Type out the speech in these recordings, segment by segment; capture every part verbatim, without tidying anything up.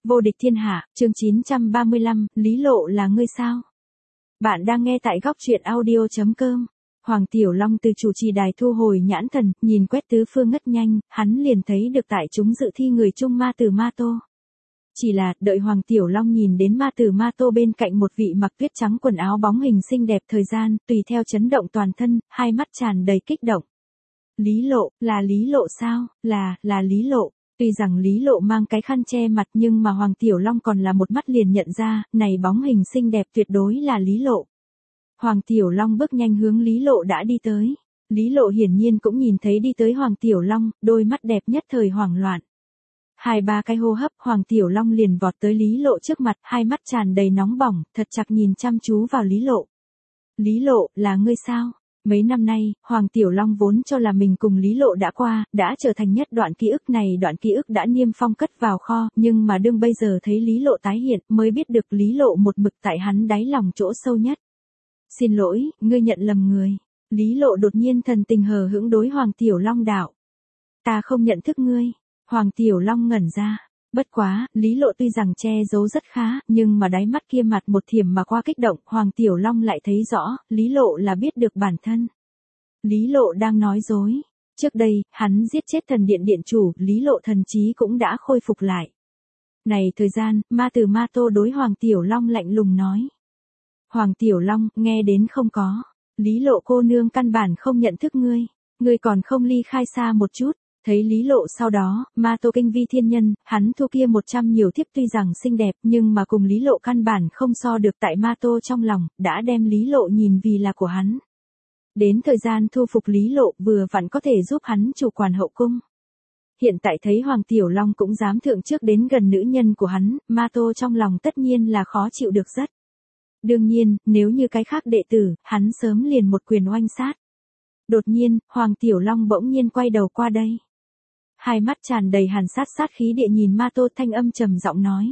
Vô địch thiên hạ, chương chín trăm ba mươi lăm, Lý Lộ là ngươi sao? Bạn đang nghe tại góc truyện audio chấm com. Hoàng Tiểu Long từ chủ trì đài thu hồi nhãn thần, nhìn quét tứ phương ngất nhanh, hắn liền thấy được tại chúng dự thi người chung ma tử Ma Tô. Chỉ là, đợi Hoàng Tiểu Long nhìn đến ma tử Ma Tô bên cạnh một vị mặc tuyết trắng quần áo bóng hình xinh đẹp thời gian, tùy theo chấn động toàn thân, hai mắt tràn đầy kích động. Lý Lộ, là Lý Lộ sao? Là, là Lý Lộ. Tuy rằng Lý Lộ mang cái khăn che mặt nhưng mà Hoàng Tiểu Long còn là một mắt liền nhận ra, này bóng hình xinh đẹp tuyệt đối là Lý Lộ. Hoàng Tiểu Long bước nhanh hướng Lý Lộ đã đi tới. Lý Lộ hiển nhiên cũng nhìn thấy đi tới Hoàng Tiểu Long, đôi mắt đẹp nhất thời hoảng loạn. Hai ba cái hô hấp, Hoàng Tiểu Long liền vọt tới Lý Lộ trước mặt, hai mắt tràn đầy nóng bỏng, thật chặt nhìn chăm chú vào Lý Lộ. Lý Lộ, là ngươi sao? Mấy năm nay, Hoàng Tiểu Long vốn cho là mình cùng Lý Lộ đã qua, đã trở thành nhất đoạn ký ức này, đoạn ký ức đã niêm phong cất vào kho, nhưng mà đương bây giờ thấy Lý Lộ tái hiện, mới biết được Lý Lộ một mực tại hắn đáy lòng chỗ sâu nhất. Xin lỗi, ngươi nhận lầm người. Lý Lộ đột nhiên thần tình hờ hững đối Hoàng Tiểu Long đạo. Ta không nhận thức ngươi. Hoàng Tiểu Long ngẩn ra. Bất quá, Lý Lộ tuy rằng che giấu rất khá, nhưng mà đáy mắt kia mặt một thiểm mà qua kích động, Hoàng Tiểu Long lại thấy rõ, Lý Lộ là biết được bản thân. Lý Lộ đang nói dối. Trước đây, hắn giết chết thần điện điện chủ, Lý Lộ thần trí cũng đã khôi phục lại. Này thời gian, ma tử Ma Tô đối Hoàng Tiểu Long lạnh lùng nói. Hoàng Tiểu Long, nghe đến không có. Lý Lộ cô nương căn bản không nhận thức ngươi. Ngươi còn không ly khai xa một chút. Thấy Lý Lộ sau đó, Ma Tô kinh vi thiên nhân, hắn thu kia một trăm nhiều thiếp tuy rằng xinh đẹp nhưng mà cùng Lý Lộ căn bản không so được tại Ma Tô trong lòng, đã đem Lý Lộ nhìn vì là của hắn. Đến thời gian thu phục Lý Lộ vừa vặn có thể giúp hắn chủ quản hậu cung. Hiện tại thấy Hoàng Tiểu Long cũng dám thượng trước đến gần nữ nhân của hắn, Ma Tô trong lòng tất nhiên là khó chịu được rất. Đương nhiên, nếu như cái khác đệ tử, hắn sớm liền một quyền oanh sát. Đột nhiên, Hoàng Tiểu Long bỗng nhiên quay đầu qua đây. Hai mắt tràn đầy hàn sát sát khí địa nhìn Ma Tô, thanh âm trầm giọng nói.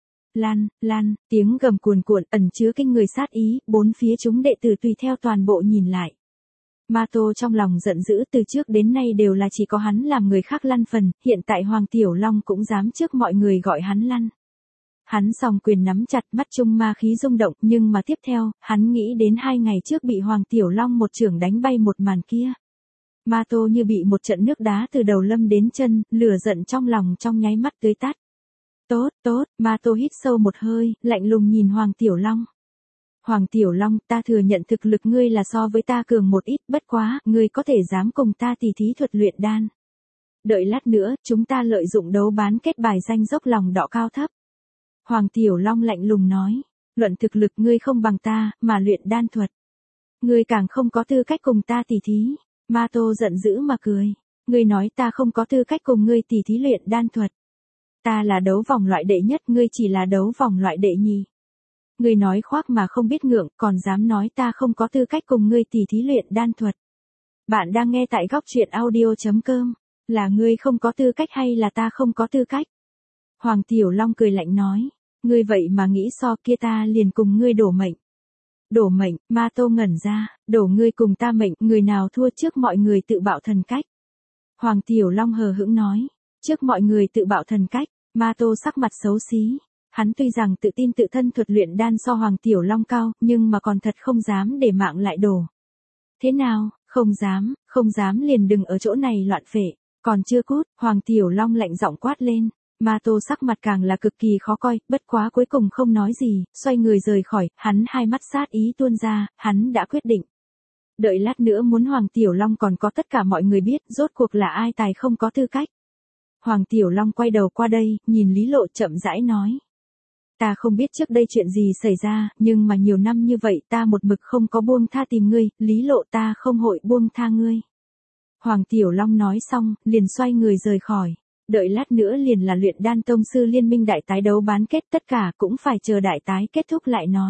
Lan, lan, tiếng gầm cuồn cuộn ẩn chứa kinh người sát ý, bốn phía chúng đệ tử tùy theo toàn bộ nhìn lại. Ma Tô trong lòng giận dữ, từ trước đến nay đều là chỉ có hắn làm người khác lăn phần, hiện tại Hoàng Tiểu Long cũng dám trước mọi người gọi hắn lăn. Hắn song quyền nắm chặt, mắt trung ma khí rung động, nhưng mà tiếp theo, hắn nghĩ đến hai ngày trước bị Hoàng Tiểu Long một chưởng đánh bay một màn kia. Ma Tô như bị một trận nước đá từ đầu lâm đến chân, lửa giận trong lòng trong nháy mắt tưới tắt. Tốt, tốt, Ma Tô hít sâu một hơi, lạnh lùng nhìn Hoàng Tiểu Long. Hoàng Tiểu Long, ta thừa nhận thực lực ngươi là so với ta cường một ít, bất quá, ngươi có thể dám cùng ta tỉ thí thuật luyện đan. Đợi lát nữa, chúng ta lợi dụng đấu bán kết bài danh dốc lòng đọ cao thấp. Hoàng Tiểu Long lạnh lùng nói, luận thực lực ngươi không bằng ta, mà luyện đan thuật. Ngươi càng không có tư cách cùng ta tỉ thí. Ma Tô giận dữ mà cười. Ngươi nói ta không có tư cách cùng ngươi tỉ thí luyện đan thuật. Ta là đấu vòng loại đệ nhất, ngươi chỉ là đấu vòng loại đệ nhì. Ngươi nói khoác mà không biết ngượng, còn dám nói ta không có tư cách cùng ngươi tỉ thí luyện đan thuật. Bạn đang nghe tại góc truyện audio chấm com. Là ngươi không có tư cách hay là ta không có tư cách? Hoàng Tiểu Long cười lạnh nói. Ngươi vậy mà nghĩ so kia ta liền cùng ngươi đổ mệnh. Đổ mệnh, Ma Tô ngẩn ra, đổ ngươi cùng ta mệnh, người nào thua trước mọi người tự bạo thần cách. Hoàng Tiểu Long hờ hững nói, trước mọi người tự bạo thần cách, Ma Tô sắc mặt xấu xí. Hắn tuy rằng tự tin tự thân thuật luyện đan so Hoàng Tiểu Long cao, nhưng mà còn thật không dám để mạng lại đổ. Thế nào, không dám, không dám liền đừng ở chỗ này loạn phệ, còn chưa cút, Hoàng Tiểu Long lạnh giọng quát lên. Ma Tô sắc mặt càng là cực kỳ khó coi, bất quá cuối cùng không nói gì, xoay người rời khỏi, hắn hai mắt sát ý tuôn ra, hắn đã quyết định. Đợi lát nữa muốn Hoàng Tiểu Long còn có tất cả mọi người biết, rốt cuộc là ai tài không có tư cách. Hoàng Tiểu Long quay đầu qua đây, nhìn Lý Lộ chậm rãi nói. Ta không biết trước đây chuyện gì xảy ra, nhưng mà nhiều năm như vậy ta một mực không có buông tha tìm ngươi, Lý Lộ ta không hội buông tha ngươi. Hoàng Tiểu Long nói xong, liền xoay người rời khỏi. Đợi lát nữa liền là luyện đan tông sư liên minh đại tái đấu bán kết, tất cả cũng phải chờ đại tái kết thúc lại nói.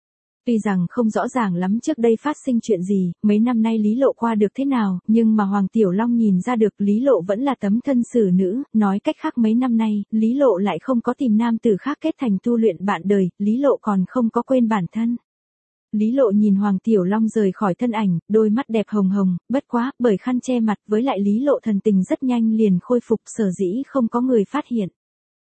Tuy rằng không rõ ràng lắm trước đây phát sinh chuyện gì, mấy năm nay Lý Lộ qua được thế nào, nhưng mà Hoàng Tiểu Long nhìn ra được Lý Lộ vẫn là tấm thân xử nữ, nói cách khác mấy năm nay, Lý Lộ lại không có tìm nam tử khác kết thành tu luyện bạn đời, Lý Lộ còn không có quên bản thân. Lý Lộ nhìn Hoàng Tiểu Long rời khỏi thân ảnh, đôi mắt đẹp hồng hồng, bất quá, bởi khăn che mặt với lại Lý Lộ thần tình rất nhanh liền khôi phục, sở dĩ không có người phát hiện.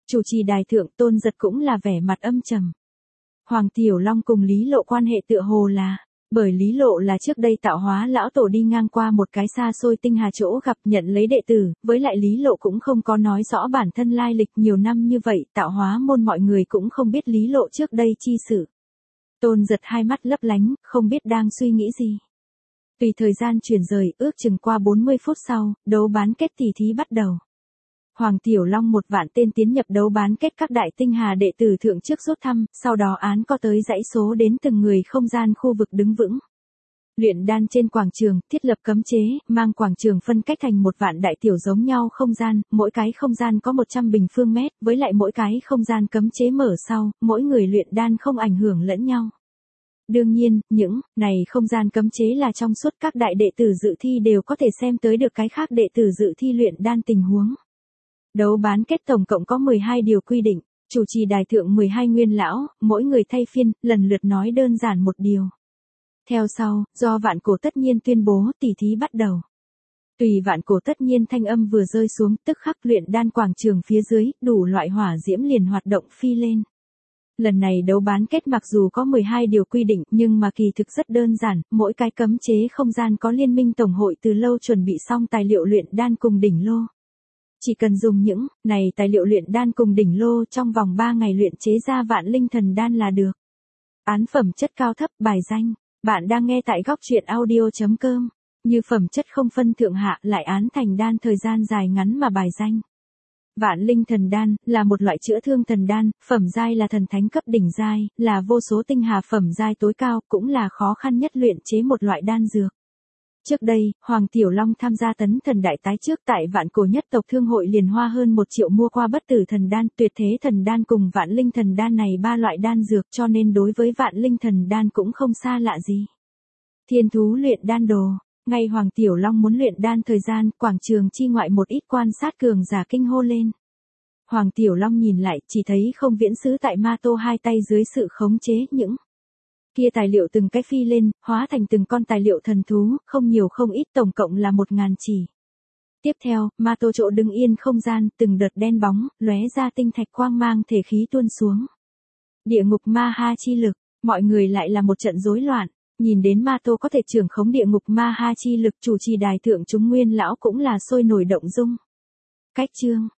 Chủ trì đài thượng Tôn Giật cũng là vẻ mặt âm trầm. Hoàng Tiểu Long cùng Lý Lộ quan hệ tựa hồ là, bởi Lý Lộ là trước đây tạo hóa lão tổ đi ngang qua một cái xa xôi tinh hà chỗ gặp nhận lấy đệ tử, với lại Lý Lộ cũng không có nói rõ bản thân lai lịch nhiều năm như vậy, tạo hóa môn mọi người cũng không biết Lý Lộ trước đây chi sự. Tôn Giật hai mắt lấp lánh, không biết đang suy nghĩ gì. Tùy thời gian chuyển rời, ước chừng qua bốn mươi phút sau, đấu bán kết tỷ thí bắt đầu. Hoàng Tiểu Long một vạn tên tiến nhập đấu bán kết các đại tinh hà đệ tử thượng trước rút thăm, sau đó án có tới dãy số đến từng người không gian khu vực đứng vững. Luyện đan trên quảng trường, thiết lập cấm chế, mang quảng trường phân cách thành một vạn đại tiểu giống nhau không gian, mỗi cái không gian có một trăm bình phương mét, với lại mỗi cái không gian cấm chế mở sau, mỗi người luyện đan không ảnh hưởng lẫn nhau. Đương nhiên, những này không gian cấm chế là trong suốt các đại đệ tử dự thi đều có thể xem tới được cái khác đệ tử dự thi luyện đan tình huống. Đấu bán kết tổng cộng có mười hai điều quy định, chủ trì đài thượng mười hai nguyên lão, mỗi người thay phiên, lần lượt nói đơn giản một điều. Theo sau, do Vạn Cổ Tất Nhiên tuyên bố tỷ thí bắt đầu. Tùy Vạn Cổ Tất Nhiên thanh âm vừa rơi xuống, tức khắc luyện đan quảng trường phía dưới, đủ loại hỏa diễm liền hoạt động phi lên. Lần này đấu bán kết mặc dù có mười hai điều quy định nhưng mà kỳ thực rất đơn giản, mỗi cái cấm chế không gian có liên minh tổng hội từ lâu chuẩn bị xong tài liệu luyện đan cùng đỉnh lô. Chỉ cần dùng những này tài liệu luyện đan cùng đỉnh lô trong vòng ba ngày luyện chế ra vạn linh thần đan là được. Án phẩm chất cao thấp bài danh, bạn đang nghe tại góc truyện audio chấm com, như phẩm chất không phân thượng hạ lại án thành đan thời gian dài ngắn mà bài danh. Vạn linh thần đan là một loại chữa thương thần đan, phẩm giai là thần thánh cấp đỉnh giai, là vô số tinh hà phẩm giai tối cao, cũng là khó khăn nhất luyện chế một loại đan dược. Trước đây, Hoàng Tiểu Long tham gia tấn thần đại tái trước tại vạn cổ nhất tộc thương hội liền hoa hơn một triệu mua qua bất tử thần đan, tuyệt thế thần đan cùng vạn linh thần đan này ba loại đan dược cho nên đối với vạn linh thần đan cũng không xa lạ gì. Thiên thú luyện đan đồ, ngay Hoàng Tiểu Long muốn luyện đan thời gian, quảng trường chi ngoại một ít quan sát cường giả kinh hô lên. Hoàng Tiểu Long nhìn lại, chỉ thấy không viễn sứ tại ma tô hai tay dưới sự khống chế những kia tài liệu từng cái phi lên, hóa thành từng con tài liệu thần thú, không nhiều không ít, tổng cộng là một ngàn chỉ. Tiếp theo, ma tô chỗ đứng yên không gian, từng đợt đen bóng, lóe ra tinh thạch quang mang thể khí tuôn xuống. Địa ngục ma ha chi lực, mọi người lại là một trận rối loạn, nhìn đến ma tô có thể trưởng khống địa ngục ma ha chi lực, chủ trì đài thượng chúng nguyên lão cũng là sôi nổi động dung. Cách chương